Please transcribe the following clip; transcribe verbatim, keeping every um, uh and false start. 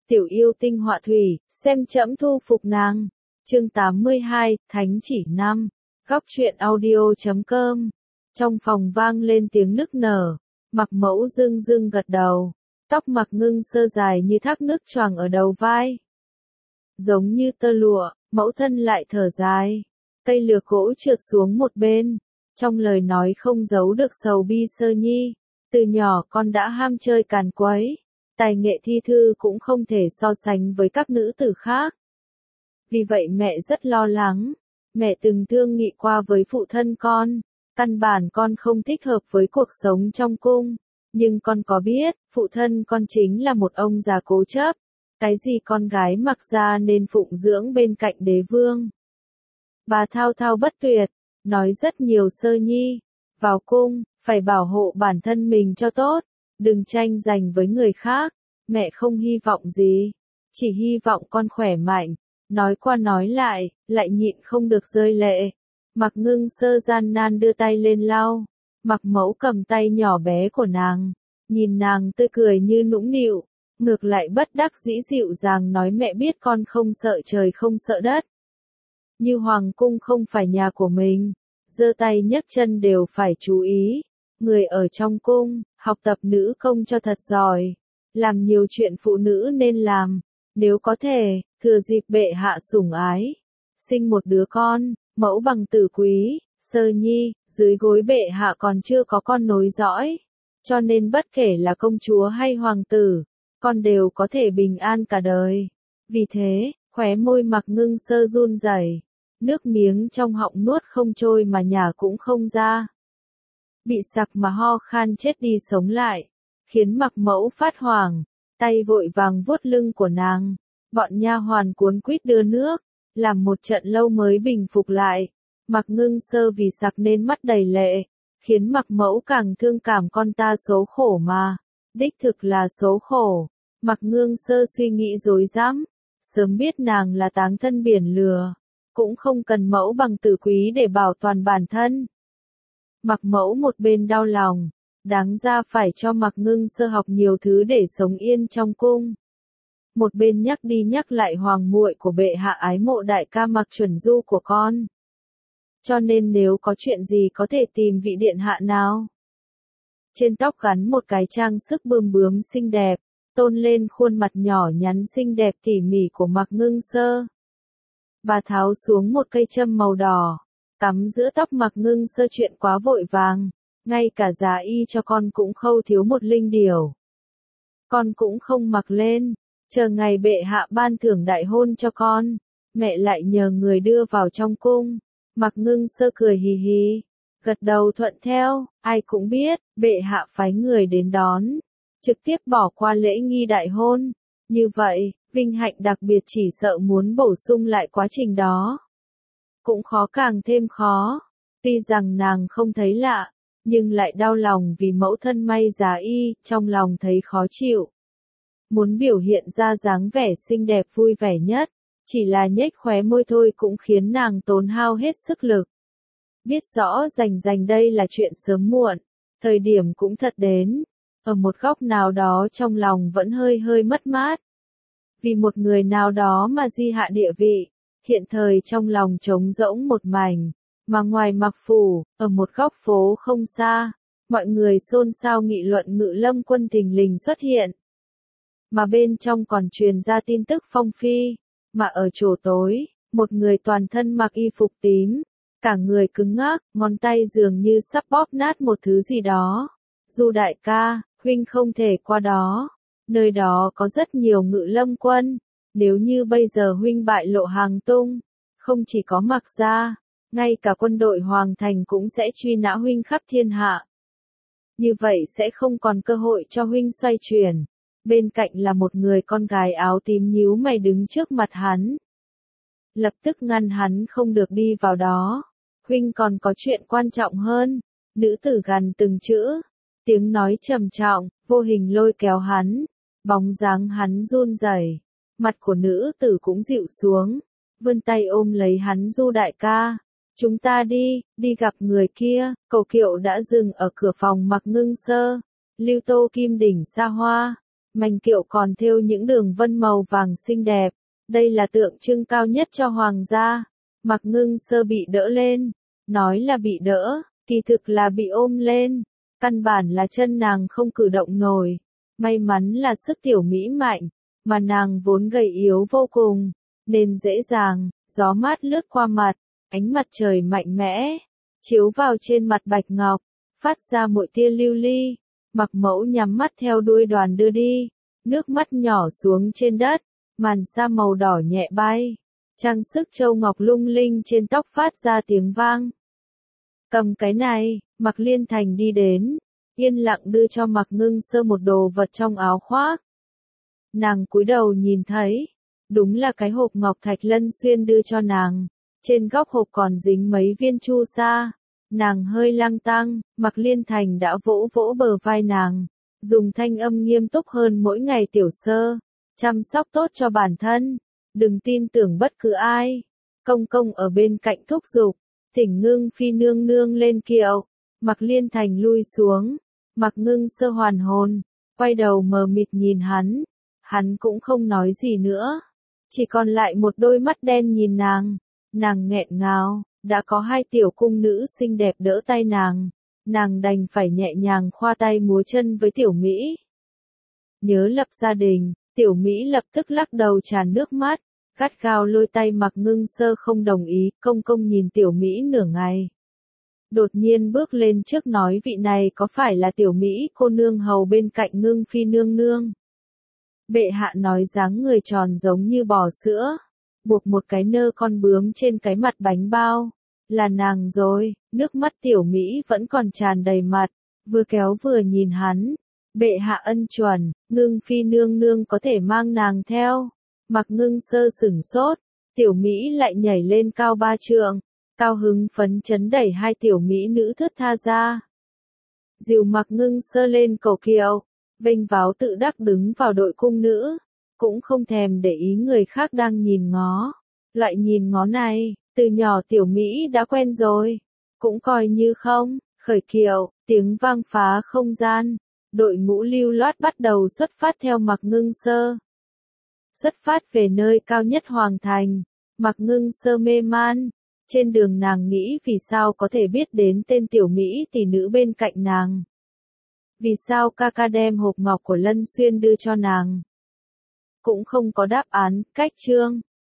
tiểu yêu tinh họa thủy, xem trẫm thu phục nàng. Chương tám mươi hai, Thánh chỉ năm. Góc truyện audio chấm com. Trong phòng vang lên tiếng nức nở, Mặc Mẫu dưng dưng gật đầu, tóc Mặc Ngưng Sơ dài như thác nước choàng ở đầu vai, giống như tơ lụa. Mẫu thân lại thở dài, cây lược gỗ trượt xuống một bên, trong lời nói không giấu được sầu bi. Sơ nhi, từ nhỏ con đã ham chơi càn quấy, tài nghệ thi thư cũng không thể so sánh với các nữ tử khác. Vì vậy mẹ rất lo lắng, mẹ từng thương nghị qua với phụ thân con, căn bản con không thích hợp với cuộc sống trong cung, nhưng con có biết, phụ thân con chính là một ông già cố chấp, cái gì con gái mặc ra nên phụng dưỡng bên cạnh đế vương. Bà thao thao bất tuyệt, nói rất nhiều. Sơ nhi, vào cung, phải bảo hộ bản thân mình cho tốt, đừng tranh giành với người khác, mẹ không hy vọng gì, chỉ hy vọng con khỏe mạnh. Nói qua nói lại, lại nhịn không được rơi lệ. Mặc Ngưng Sơ gian nan đưa tay lên lau, Mặc Mẫu cầm tay nhỏ bé của nàng, nhìn nàng tươi cười như nũng nịu, ngược lại bất đắc dĩ dịu dàng nói mẹ biết con không sợ trời không sợ đất. Như hoàng cung không phải nhà của mình, giơ tay nhấc chân đều phải chú ý, người ở trong cung, học tập nữ công cho thật giỏi, làm nhiều chuyện phụ nữ nên làm, nếu có thể, thừa dịp bệ hạ sủng ái, sinh một đứa con, mẫu bằng tử quý. Sơ nhi, dưới gối bệ hạ còn chưa có con nối dõi, cho nên bất kể là công chúa hay hoàng tử, con đều có thể bình an cả đời. Vì thế, khóe môi Mặc Ngưng Sơ run rẩy, nước miếng trong họng nuốt không trôi mà nhả cũng không ra. Bị sặc mà ho khan chết đi sống lại, khiến Mặc Mẫu phát hoảng, tay vội vàng vuốt lưng của nàng. Bọn nha hoàn cuốn quýt đưa nước, làm một trận lâu mới bình phục lại. Mặc Ngưng Sơ vì sặc nên mắt đầy lệ, khiến Mặc Mẫu càng thương cảm con ta số khổ mà, đích thực là số khổ. Mặc Ngưng Sơ suy nghĩ rối rắm, sớm biết nàng là táng thân biển lửa, cũng không cần mẫu bằng tử quý để bảo toàn bản thân. Mặc Mẫu một bên đau lòng, đáng ra phải cho Mặc Ngưng Sơ học nhiều thứ để sống yên trong cung, một bên nhắc đi nhắc lại hoàng muội của bệ hạ ái mộ đại ca Mặc Chuẩn Du của con. Cho nên nếu có chuyện gì có thể tìm vị điện hạ nào. Trên tóc gắn một cái trang sức bươm bướm xinh đẹp, tôn lên khuôn mặt nhỏ nhắn xinh đẹp tỉ mỉ của Mặc Ngưng Sơ. Bà tháo xuống một cây châm màu đỏ, cắm giữa tóc Mặc Ngưng Sơ. Chuyện quá vội vàng, ngay cả giá y cho con cũng khâu thiếu một linh điểu. Con cũng không mặc lên, chờ ngày bệ hạ ban thưởng đại hôn cho con, mẹ lại nhờ người đưa vào trong cung. Mặc Ngưng Sơ cười hì hì, gật đầu thuận theo. Ai cũng biết, bệ hạ phái người đến đón, trực tiếp bỏ qua lễ nghi đại hôn. Như vậy, vinh hạnh đặc biệt chỉ sợ muốn bổ sung lại quá trình đó, cũng khó càng thêm khó. Tuy rằng nàng không thấy lạ, nhưng lại đau lòng vì mẫu thân may giá y, trong lòng thấy khó chịu. Muốn biểu hiện ra dáng vẻ xinh đẹp vui vẻ nhất, chỉ là nhếch khóe môi thôi cũng khiến nàng tốn hao hết sức lực. Biết rõ rành rành đây là chuyện sớm muộn, thời điểm cũng thật đến, ở một góc nào đó trong lòng vẫn hơi hơi mất mát. Vì một người nào đó mà di hạ địa vị, hiện thời trong lòng trống rỗng một mảnh, mà ngoài Mặc phủ, ở một góc phố không xa, mọi người xôn xao nghị luận Ngự Lâm Quân thình lình xuất hiện. Mà bên trong còn truyền ra tin tức phong phi, mà ở chỗ tối, một người toàn thân mặc y phục tím, cả người cứng ngắc, ngón tay dường như sắp bóp nát một thứ gì đó. Du đại ca, huynh không thể qua đó, nơi đó có rất nhiều Ngự Lâm Quân, nếu như bây giờ huynh bại lộ hành tung, không chỉ có Mặc gia, ngay cả quân đội hoàng thành cũng sẽ truy nã huynh khắp thiên hạ. Như vậy sẽ không còn cơ hội cho huynh xoay chuyển. Bên cạnh là một người con gái áo tím nhíu mày đứng trước mặt hắn, lập tức ngăn hắn không được đi vào đó. Huynh còn có chuyện quan trọng hơn. Nữ tử gằn từng chữ, tiếng nói trầm trọng, vô hình lôi kéo hắn, bóng dáng hắn run rẩy, mặt của nữ tử cũng dịu xuống, vươn tay ôm lấy hắn. Du đại ca, chúng ta đi, đi gặp người kia. Cẩu kiệu đã dừng ở cửa phòng Mặc Ngưng Sơ, lưu tô kim đỉnh xa hoa, Mảnh kiệu còn thêu những đường vân màu vàng xinh đẹp, đây là tượng trưng cao nhất cho hoàng gia. Mạc Ngưng Sơ bị đỡ lên, nói là bị đỡ, kỳ thực là bị ôm lên, căn bản là chân nàng không cử động nổi. May mắn là sức tiểu Mỹ mạnh, mà nàng vốn gầy yếu vô cùng, nên dễ dàng, gió mát lướt qua mặt, ánh mặt trời mạnh mẽ, chiếu vào trên mặt bạch ngọc, phát ra mỗi tia lưu ly. Mặc Mẫu nhắm mắt theo đuôi đoàn đưa đi, nước mắt nhỏ xuống trên đất, màn sa màu đỏ nhẹ bay, trang sức châu ngọc lung linh trên tóc phát ra tiếng vang. Cầm cái này, Mạc Liên Thành đi đến, yên lặng đưa cho Mạc Ngưng Sơ một đồ vật trong áo khoác. Nàng cúi đầu nhìn thấy, đúng là cái hộp ngọc thạch Lân Xuyên đưa cho nàng, trên góc hộp còn dính mấy viên chu sa. Nàng hơi lăng tăng, Mạc Liên Thành đã vỗ vỗ bờ vai nàng, dùng thanh âm nghiêm túc hơn mỗi ngày. Tiểu Sơ, chăm sóc tốt cho bản thân, đừng tin tưởng bất cứ ai. Công công ở bên cạnh thúc giục, thỉnh Ngưng Phi nương nương lên kiệu. Mạc Liên Thành lui xuống, Mạc Ngưng Sơ hoàn hồn, quay đầu mờ mịt nhìn hắn, hắn cũng không nói gì nữa, chỉ còn lại một đôi mắt đen nhìn nàng. Nàng nghẹn ngào, đã có hai tiểu cung nữ xinh đẹp đỡ tay nàng, nàng đành phải nhẹ nhàng khoa tay múa chân với tiểu Mỹ. Nhớ lập gia đình, tiểu Mỹ lập tức lắc đầu tràn nước mắt, gắt gao lôi tay Mạc Ngưng Sơ không đồng ý. Công công nhìn tiểu Mỹ nửa ngày, đột nhiên bước lên trước nói, vị này có phải là tiểu Mỹ cô nương hầu bên cạnh Ngưng Phi nương nương? Bệ hạ nói dáng người tròn giống như bò sữa, buộc một cái nơ con bướm trên cái mặt bánh bao, là nàng rồi. Nước mắt tiểu Mỹ vẫn còn tràn đầy mặt, vừa kéo vừa nhìn hắn. Bệ hạ ân chuẩn, Ngưng Phi nương nương có thể mang nàng theo. Mạc Ngưng Sơ sửng sốt, tiểu Mỹ lại nhảy lên cao ba trượng, cao hứng phấn chấn đẩy hai tiểu Mỹ nữ thướt tha ra, dìu Mạc Ngưng Sơ lên cầu kiệu, vênh váo tự đắc đứng vào đội cung nữ, cũng không thèm để ý người khác đang nhìn ngó. Loại nhìn ngó này, từ nhỏ tiểu Mỹ đã quen rồi, cũng coi như không. Khởi kiệu, tiếng vang phá không gian, đội ngũ lưu loát bắt đầu xuất phát theo Mạc Ngưng Sơ. Xuất phát về nơi cao nhất hoàng thành, Mạc Ngưng Sơ mê man, trên đường nàng nghĩ vì sao có thể biết đến tên tiểu Mỹ tỷ nữ bên cạnh nàng. Vì sao ca ca đem hộp ngọc của Lân Xuyên đưa cho nàng? Cũng không có đáp án. Cách chương